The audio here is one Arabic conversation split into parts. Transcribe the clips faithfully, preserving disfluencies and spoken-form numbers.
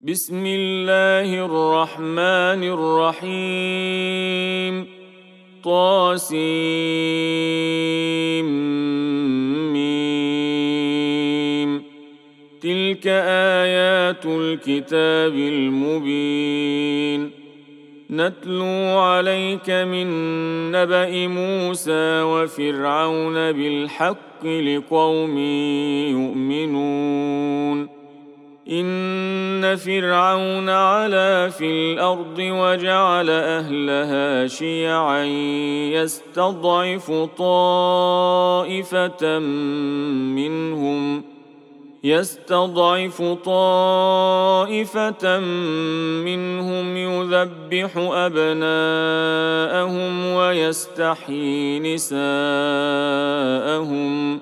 بسم الله الرحمن الرحيم طاسيم تلك آيات الكتاب المبين نتلو عليك من نبأ موسى وفرعون بالحق لقوم يؤمنون إن فرعون علا في الأرض وجعل أهلها شيعا يستضعف طائفة منهم يستضعف طائفة منهم يذبح أبناءهم ويستحيي نساءهم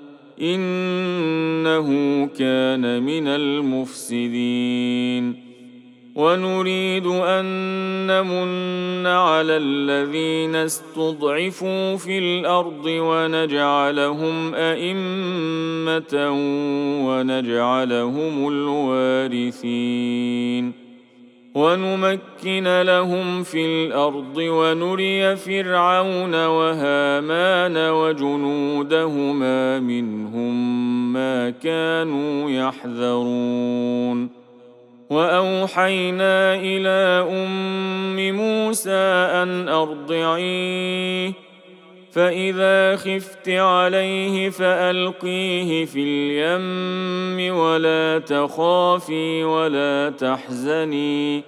إنه كان من المفسدين ونريد أن نمن على الذين استضعفوا في الأرض ونجعلهم أئمة ونجعلهم الوارثين ونمكن لهم في الأرض ونري فرعون وهامان وجنودهما منهم ما كانوا يحذرون وأوحينا إلى أم موسى أن أرضعيه فإذا خفت عليه فألقيه في اليم ولا تخافي ولا تحزني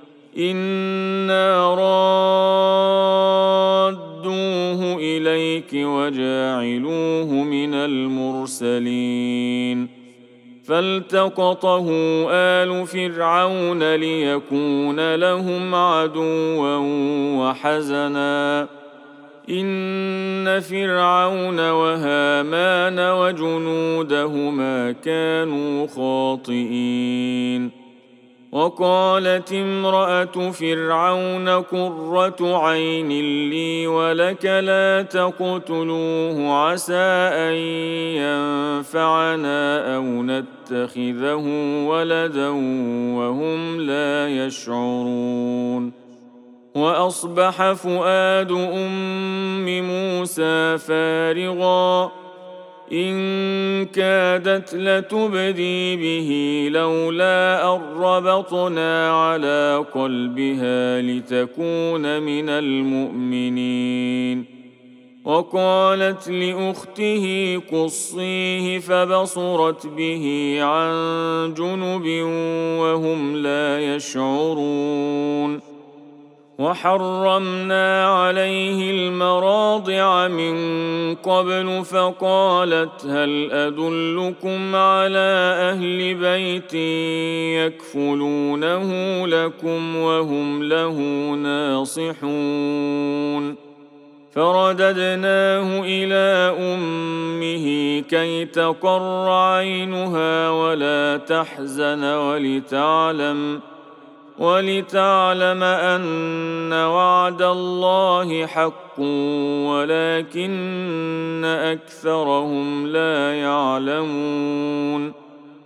إنا رادوه إليك وجاعلوه من المرسلين فالتقطه آل فرعون ليكون لهم عدوا وحزنا إن فرعون وهامان وجنودهما كانوا خاطئين وقالت امرأة فرعون قرة عين لي ولك لا تقتلوه عسى أن ينفعنا أو نتخذه ولدا وهم لا يشعرون وأصبح فؤاد أم موسى فارغا إن كادت لتبدي به لولا أن ربطنا على قلبها لتكون من المؤمنين وقالت لأخته قصيه فبصرت به عن جنب وهم لا يشعرون وحرمنا عليه المراضع من قبل فقالت هل أدلكم على أهل بيت يكفلونه لكم وهم له ناصحون فرددناه إلى أمه كي تقر عينها ولا تحزن ولتعلم ولتعلم أن وعد الله حق ولكن أكثرهم لا يعلمون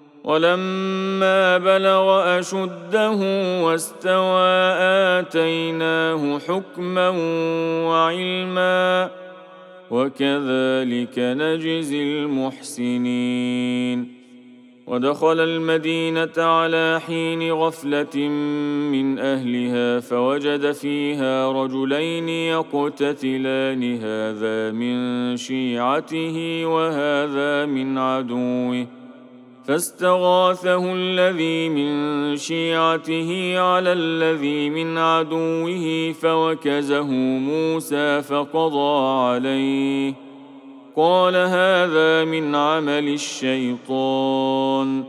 ولما بلغ أشده واستوى آتيناه حكما وعلما وكذلك نجزي المحسنين ودخل المدينة على حين غفلة من أهلها فوجد فيها رجلين يقتتلان هذا من شيعته وهذا من عدوه فاستغاثه الذي من شيعته على الذي من عدوه فوكزه موسى فقضى عليه قال هذا من عمل الشيطان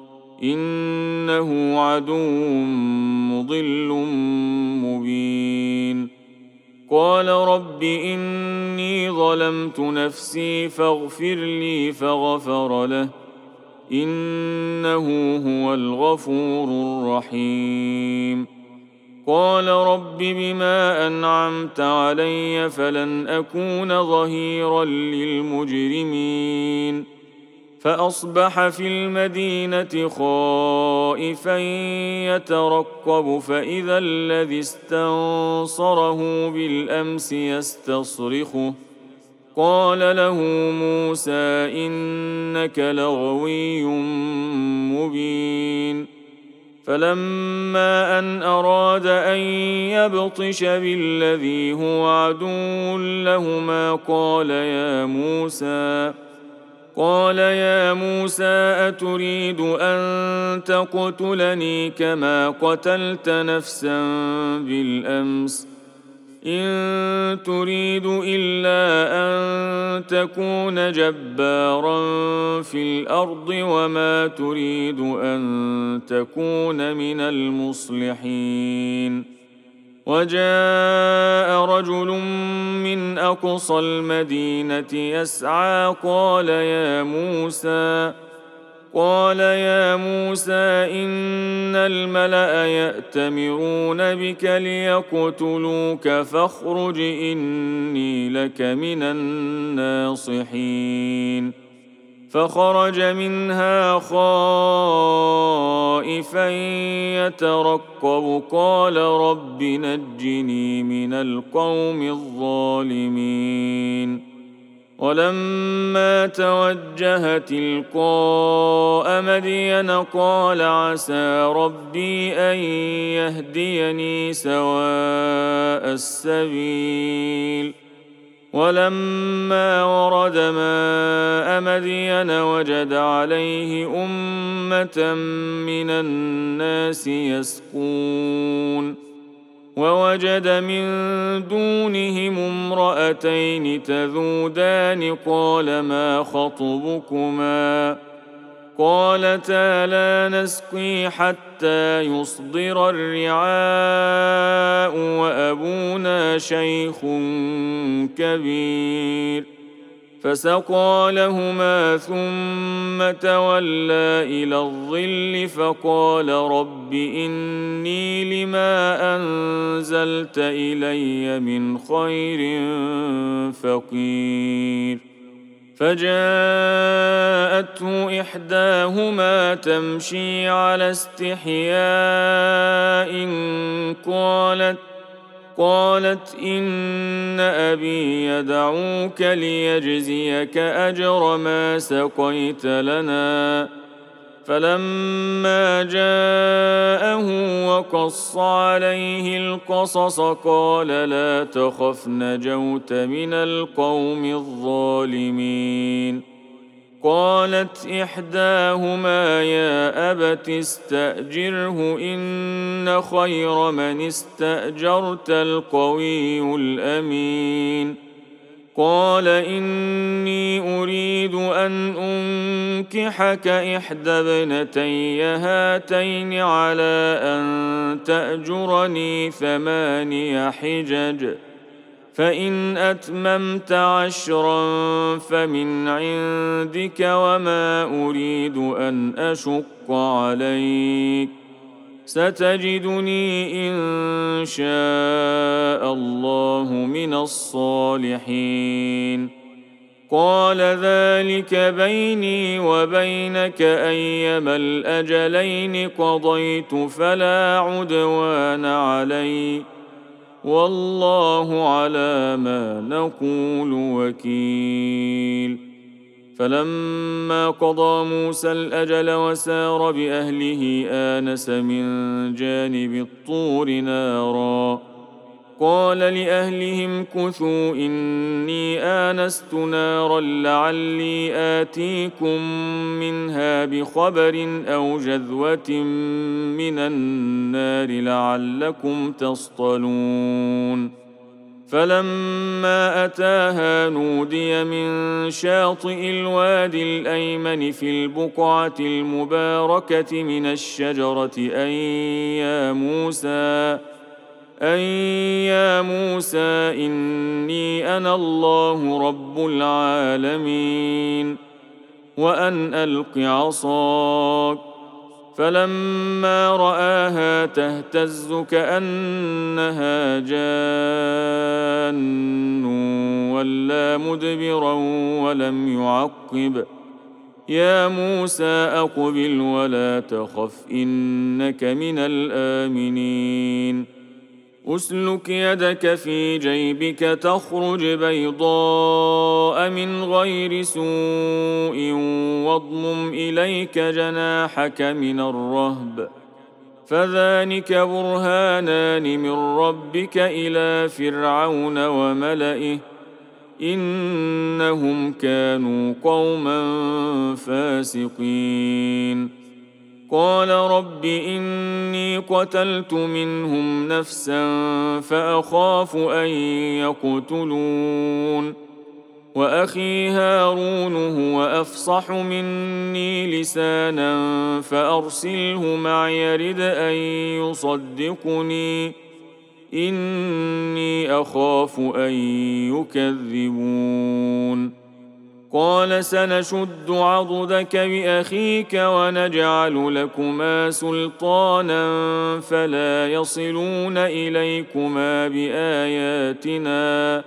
إنه عدو مضل مبين قال رب إني ظلمت نفسي فاغفر لي فغفر له إنه هو الغفور الرحيم قال رب بما أنعمت علي فلن أكون ظهيرا للمجرمين فأصبح في المدينة خائفا يترقب فإذا الذي استنصره بالأمس يستصرخه قال له موسى إنك لغوي مبين فلما أن أراد أن يبطش بالذي هو عدو لهما قال يا موسى قال يا موسى أتريد أن تقتلني كما قتلت نفسا بالأمس إن تريد إلا أن تكون جبارا في الأرض وما تريد أن تكون من المصلحين وجاء رجل من أقصى المدينة يسعى قال يا موسى قال يا موسى إن الملأ يأتمرون بك ليقتلوك فاخرج إني لك من الناصحين فخرج منها خائفا يترقب قال رب نجني من القوم الظالمين ولما توجه تلقاء مدين قال عسى ربي أن يهديني سواء السبيل ولما ورد ماء مدين وجد عليه أمة من الناس يسقون ووجد من دونهم امرأتين تذودان قال ما خطبكما قالتا لا نسقي حتى يصدر الرعاء وأبونا شيخ كبير فسقى لهما ثم تولى إلى الظل فقال رب إني لما أنزلت إلي من خير فقير فجاءته إحداهما تمشي على استحياء قالت قالت إن أبي يدعوك ليجزيك أجر ما سقيت لنا فلما جاءه وقص عليه القصص قال لا تخف نجوت من القوم الظالمين قالت إحداهما يا أبت استأجره إن خير من استأجرت القوي الأمين قال إني أريد أن أنكحك إحدى ابنتي هاتين على أن تأجرني ثماني حجج فإن أتممت عشرا فمن عندك وما أريد أن أشق عليك ستجدني إن شاء الله من الصالحين قال ذلك بيني وبينك أيما الأجلين قضيت فلا عدوان علي والله على ما نقول وكيل فلما قضى موسى الأجل وسار بأهله آنس من جانب الطور نارا قال لأهلهم كثوا إني آنست نارا لعلي آتيكم منها بخبر أو جذوة من النار لعلكم تصطلون فلما أتاها نودي من شاطئ الوادي الأيمن في البقعة المباركة من الشجرة أن يا موسى أن يا موسى إني أنا الله رب العالمين وأن ألق عصاك فلما رآها تهتز كأنها جان ولا مدبرا ولم يعقب يا موسى أقبل ولا تخف إنك من الآمنين أسلك يدك في جيبك تخرج بيضاء من غير سوء واضمم إليك جناحك من الرهب فذلك برهانان من ربك إلى فرعون وملئه إنهم كانوا قوما فاسقين قال رب إني قتلت منهم نفسا فأخاف أن يقتلون وأخي هارون هو أفصح مني لسانا فأرسله معي يرد أن يصدقني إني أخاف أن يكذبون قال سنشد عضدك بأخيك ونجعل لكما سلطانا فلا يصلون إليكما بآياتنا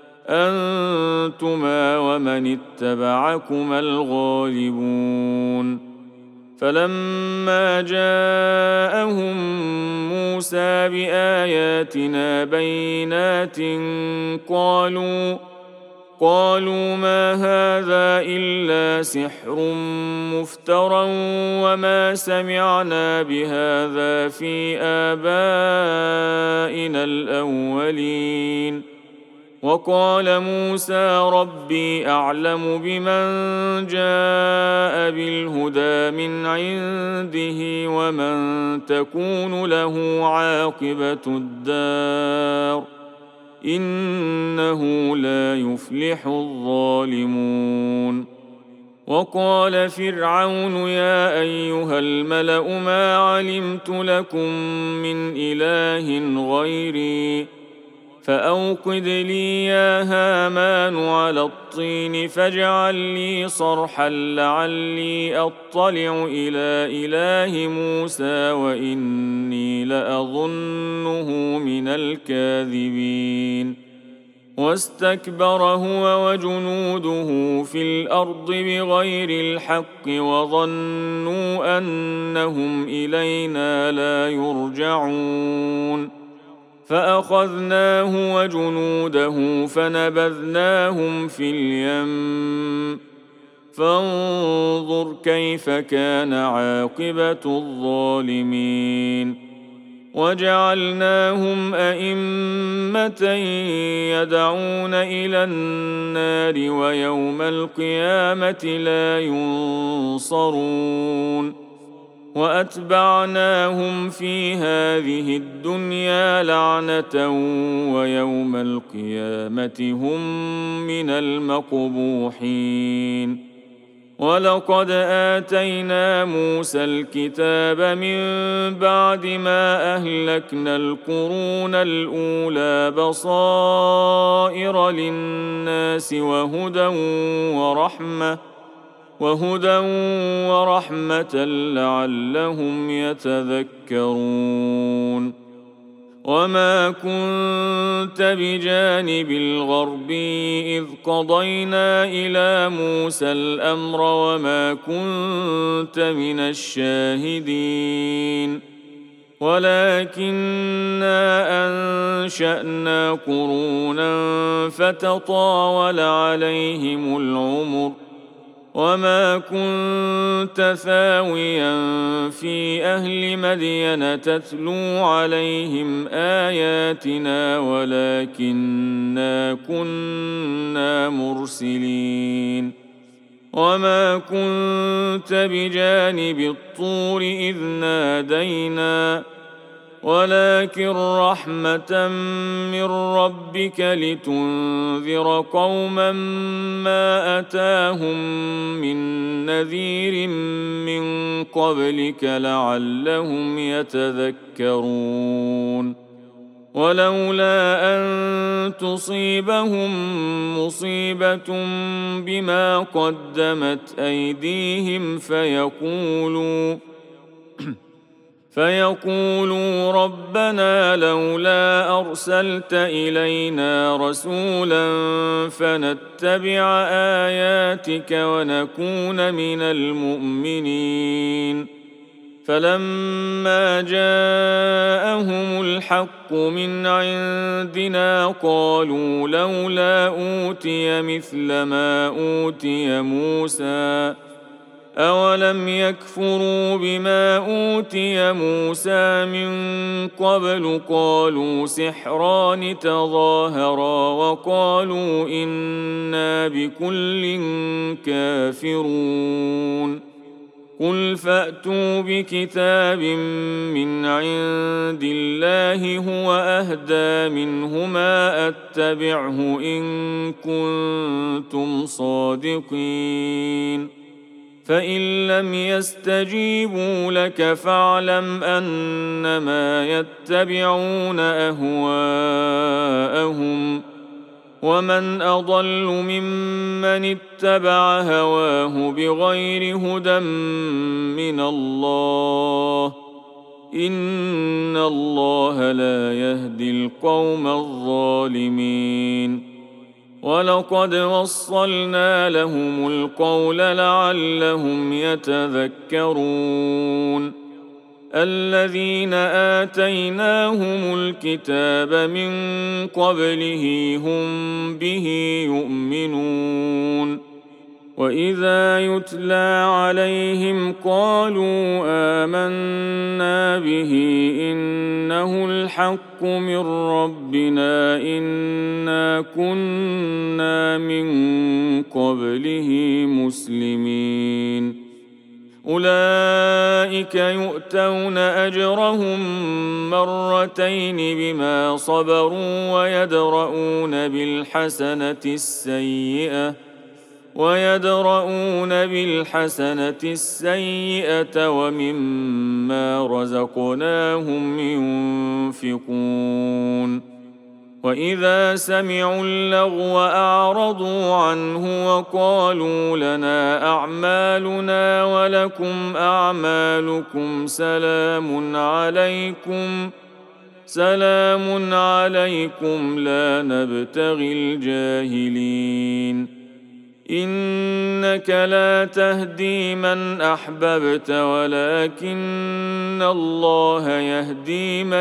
أنتما ومن اتبعكما الغالبون فلما جاءهم موسى بآياتنا بينات قالوا قالوا ما هذا إلا سحر مفترى وما سمعنا بهذا في آبائنا الأولين وقال موسى ربي أعلم بمن جاء بالهدى من عنده ومن تكون له عاقبة الدار إنه لا يفلح الظالمون وقال فرعون يا أيها الملأ ما علمت لكم من إله غيري فأوقد لي يا هامان على الطين فاجعل لي صرحا لعلي أطلع إلى إله موسى وإني لأظنه من الكاذبين واستكبر هو وجنوده في الأرض بغير الحق وظنوا أنهم إلينا لا يرجعون فأخذناه وجنوده فنبذناهم في اليم فانظر كيف كان عاقبة الظالمين وجعلناهم أئمة يدعون إلى النار ويوم القيامة لا ينصرون وأتبعناهم في هذه الدنيا لعنة ويوم القيامة هم من المقبوحين ولقد آتينا موسى الكتاب من بعد ما أهلكنا القرون الأولى بصائر للناس وهدى ورحمة وهدى ورحمة لعلهم يتذكرون وما كنت بجانب الغربي إذ قضينا إلى موسى الأمر وما كنت من الشاهدين ولكننا أنشأنا قرونا فتطاول عليهم العمر وما كنت ثاويا في أهل مدين تتلو عليهم آياتنا ولكننا كنا مرسلين وما كنت بجانب الطور إذ نادينا ولكن رحمة من ربك لتنذر قوما ما أتاهم من نذير من قبلك لعلهم يتذكرون ولولا أن تصيبهم مصيبة بما قدمت أيديهم فيقولوا فيقولوا ربنا لولا أرسلت إلينا رسولا فنتبع آياتك ونكون من المؤمنين. فلما جاءهم الحق من عندنا قالوا لولا أوتي مثل ما أوتي موسى أولم يكفروا بما أوتي موسى من قبل قالوا سحران تظاهرا وقالوا إنا بكل كافرون. قل فأتوا بكتاب من عند الله هو أهدى منهما أتبعه إن كنتم صادقين. فإن لم يستجيبوا لك فاعلم أنما يتبعون أهواءهم ومن أضل ممن اتبع هواه بغير هدى من الله إن الله لا يهدي القوم الظالمين. ولقد وصلنا لهم القول لعلهم يتذكرون. الذين آتيناهم الكتاب من قبله هم به يؤمنون. وإذا يتلى عليهم قالوا آمنا به إنه الحق من ربنا إنا كنا من قبله مسلمين. أولئك يؤتون أجرهم مرتين بما صبروا ويدرؤون بالحسنة السيئة ويدرؤون بالحسنة السيئة ومما رزقناهم ينفقون. وإذا سمعوا اللغو أعرضوا عنه وقالوا لنا أعمالنا ولكم أعمالكم سلام عليكم سلام عليكم لا نبتغي الجاهلين. إنك لا تهدي من أحببت ولكن الله يهدي من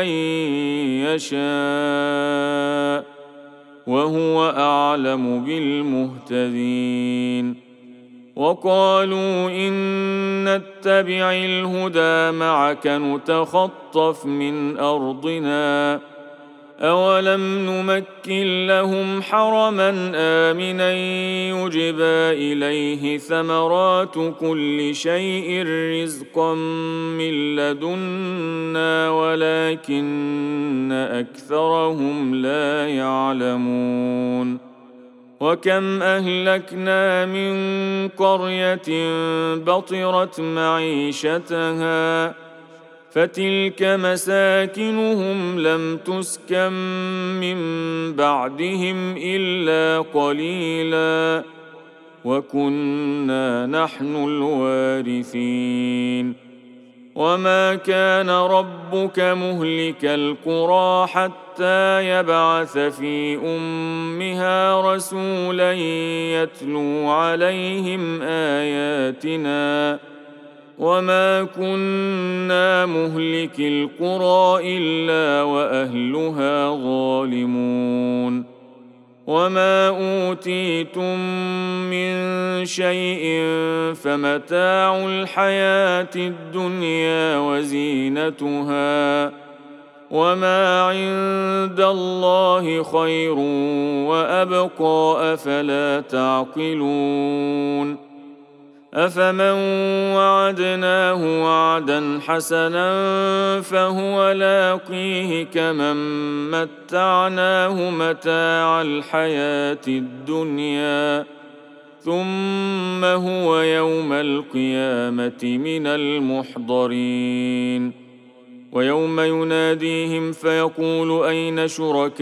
يشاء وهو أعلم بالمهتدين. وقالوا إن نتبع الهدى معك نتخطف من أرضنا أولم نمكن لهم حرما آمنا يجبى إليه ثمرات كل شيء رزقا من لدنا ولكن أكثرهم لا يعلمون. وكم أهلكنا من قرية بطرت معيشتها فتلك مساكنهم لم تسكن من بعدهم إلا قليلا وكنا نحن الوارثين. وما كان ربك مهلك القرى حتى يبعث في أمها رسولا يتلو عليهم آياتنا وما كنا مهلك القرى إلا وأهلها ظالمون. وما أوتيتم من شيء فمتاع الحياة الدنيا وزينتها وما عند الله خير وأبقى أفلا تعقلون. أفمن وعدناه وعدا حسنا فهو لاقيه كمن متعناه متاع الحياة الدنيا ثم هو يوم القيامة من المحضرين. ويوم يناديهم فيقول أين شركائي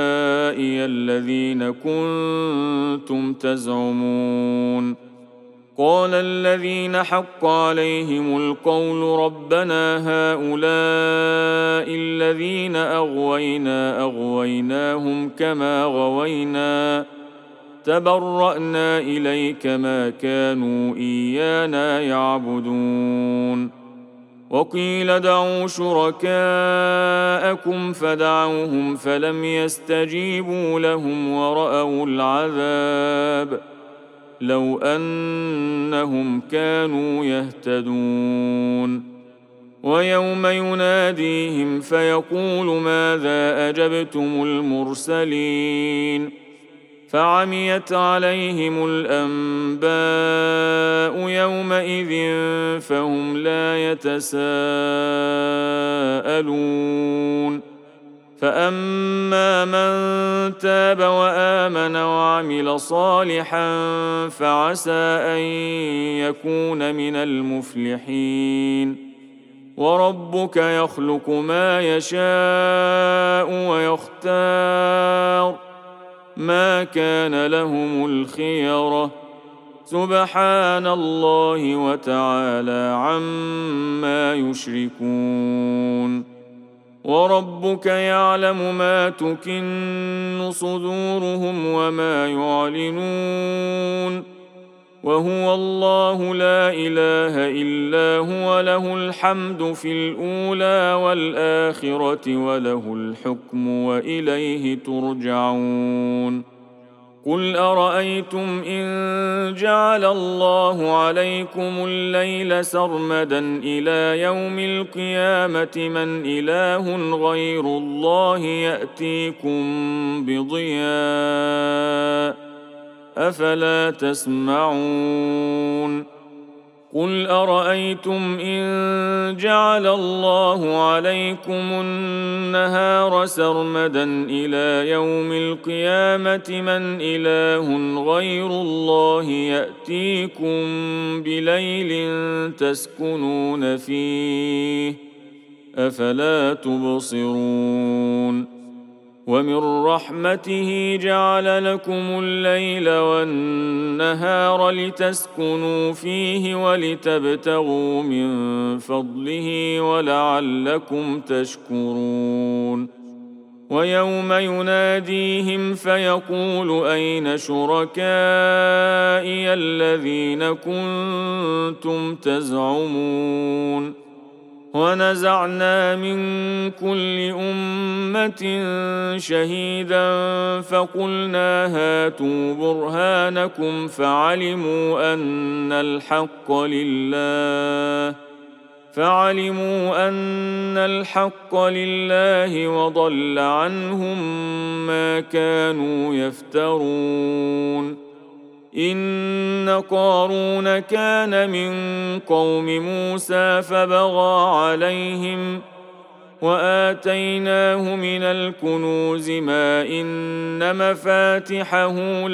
الذين كنتم تزعمون قال الذين حق عليهم القول ربنا هؤلاء الذين أغوينا أغويناهم كما غوينا تبرأنا إليك ما كانوا إيانا يعبدون وقيل ادعوا شركاءكم فدعوهم فلم يستجيبوا لهم ورأوا العذاب لو أنهم كانوا يهتدون ويوم يناديهم فيقول ماذا أجبتم المرسلين فعميت عليهم الأنباء يومئذ فهم لا يتساءلون فأما من تاب وآمن وعمل صالحا فعسى أن يكون من المفلحين وربك يخلق ما يشاء ويختار ما كان لهم الخيرة سبحان الله وتعالى عما يشركون وربك يعلم ما تكن صدورهم وما يعلنون وهو الله لا إله إلا هو له الحمد في الأولى والآخرة وله الحكم وإليه ترجعون قل أرأيتم إن جعل الله عليكم الليل سرمدا إلى يوم القيامة من إله غير الله يأتيكم بضياء أفلا تسمعون قل أرأيتم إن جعل الله عليكم النهار سرمدا إلى يوم القيامة من إله غير الله يأتيكم بليل تسكنون فيه أفلا تبصرون ومن رحمته جعل لكم الليل والنهار لتسكنوا فيه ولتبتغوا من فضله ولعلكم تشكرون ويوم يناديهم فيقول أين شركائي الذين كنتم تزعمون ونزعنا من كل أمة شهيدا فقلنا هاتوا برهانكم فعلموا أن الحق لله فعلموا أن الحق لله وضل عنهم ما كانوا يفترون إن قارون كان من قوم موسى فبغى عليهم وآتيناه من الكنوز ما إن مفاتحه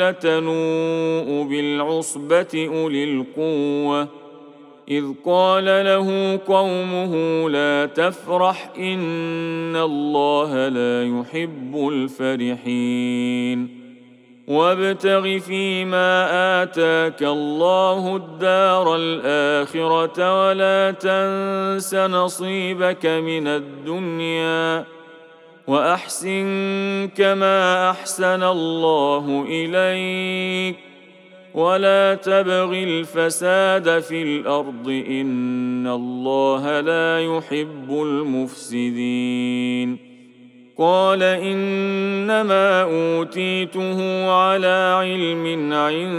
لتنوء بالعصبة أولي القوة إذ قال له قومه لا تفرح إن الله لا يحب الفرحين وابتغ فيما آتاك الله الدار الآخرة ولا تنس نصيبك من الدنيا وأحسن كما أحسن الله إليك ولا تبغ الفساد في الأرض إن الله لا يحب المفسدين قال إنما أوتيته على علم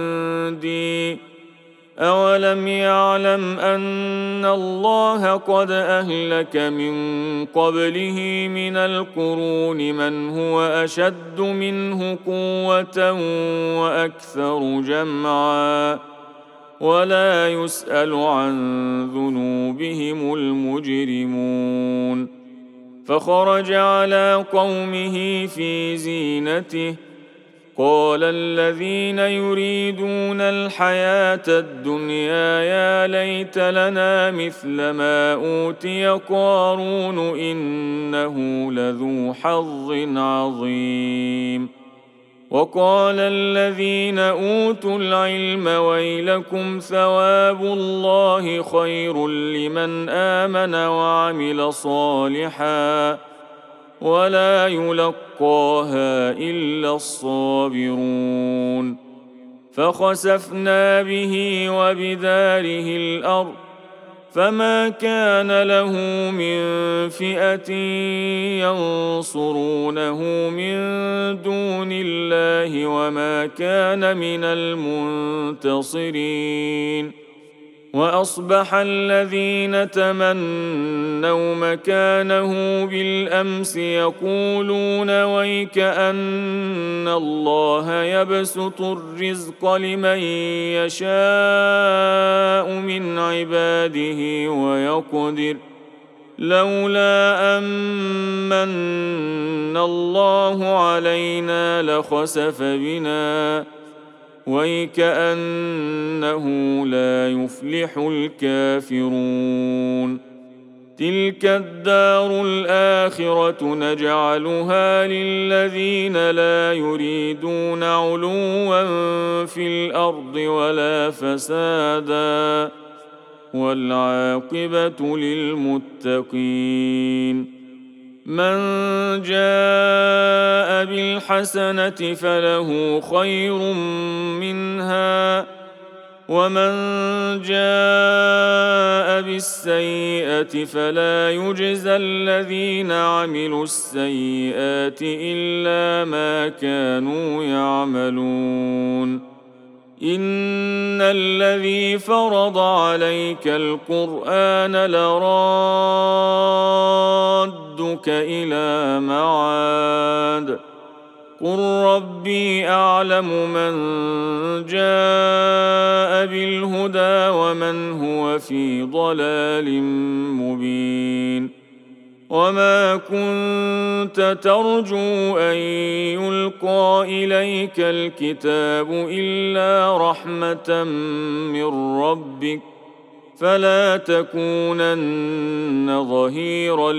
عندي أولم يعلم أن الله قد أهلك من قبله من القرون من هو أشد منه قوة وأكثر جمعا ولا يسأل عن ذنوبهم المجرمون فخرج على قومه في زينته قال الذين يريدون الحياة الدنيا يا ليت لنا مثل ما أوتي قارون إنه لذو حظ عظيم وقال الذين أوتوا العلم ويلكم ثواب الله خير لمن آمن وعمل صالحا ولا يلقاها إلا الصابرون فخسفنا به وبداره الأرض فما كان له من فئة ينصرونه من دون الله وما كان من المنتصرين وأصبح الذين تمنوا مكانه بالأمس يقولون ويك أن الله يبسط الرزق لمن يشاء من عباده ويقدر لولا أمن الله علينا لخسف بنا ويكأنه لا يفلح الكافرون تلك الدار الآخرة نجعلها للذين لا يريدون علوا في الأرض ولا فسادا والعاقبة للمتقين من جاء بالحسنة فله خير منها ومن جاء بالسيئة فلا يجزى الذين عملوا السيئات إلا ما كانوا يعملون إن الذي فرض عليك القرآن لرادك إلى معاد قل ربي أعلم من جاء بالهدى ومن هو في ضلال مبين وما كنت ترجو أن يلقى إليك الكتاب إلا رحمة من ربك فلا تكونن ظهيرا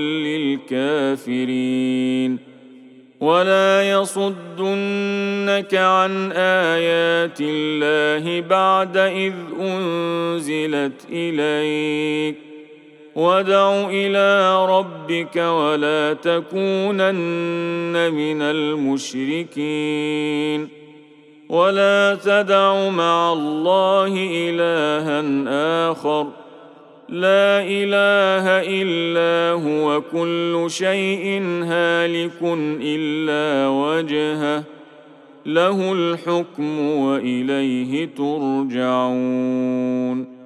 للكافرين ولا يصدنك عن آيات الله بعد إذ أنزلت إليك وادع إلى ربك ولا تكونن من المشركين ولا تدع مع الله إلها آخر لا إله إلا هو كل شيء هالك إلا وجهه له الحكم وإليه ترجعون